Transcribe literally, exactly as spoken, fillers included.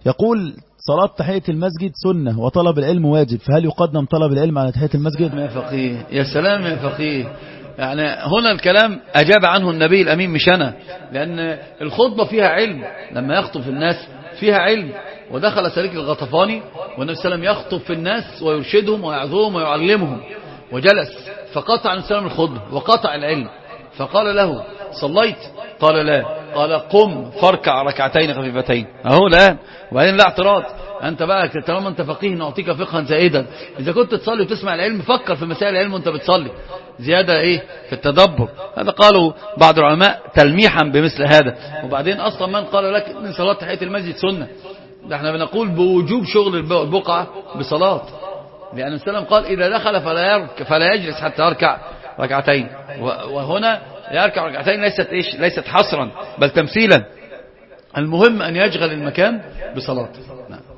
يقول صلاة تحية المسجد سنة وطلب العلم واجب، فهل يقدم طلب العلم على تحية المسجد؟ يا فقيه يا سلام يا فقيه، يعني هنا الكلام أجاب عنه النبي الأمين مش أنا، لأن الخطبة فيها علم، لما يخطب في الناس فيها علم. ودخل سليك الغطفاني والنبي صلى الله عليه وسلم يخطب في الناس ويرشدهم ويعظهم ويعلمهم، وجلس فقطع النبي صلى الله عليه وسلم الخطبة وقطع العلم، فقال له صليت؟ قال لا. قال قم فاركع ركعتين خفيفتين. اهو لا، وبعدين لا اعتراض، انت بقى طالما انت فقيه نعطيك فقها زائدا، اذا كنت تصلي وتسمع العلم فكر في مسائل العلم وانت بتصلي زيادة ايه في التدبر. هذا قالوا بعض العلماء تلميحا بمثل هذا. وبعدين اصلا من قال لك ان صلاة تحية المسجد سنة؟ ده احنا بنقول بوجوب شغل البقعة بصلاة، لأن السلام قال إذا دخل فلا يرك فلا يجلس حتى يركع ركعتين، وهنا يركع ركعتين ليست إيش ليست حصرا بل تمثيلا. المهم أن يشغل المكان بصلاة. نعم.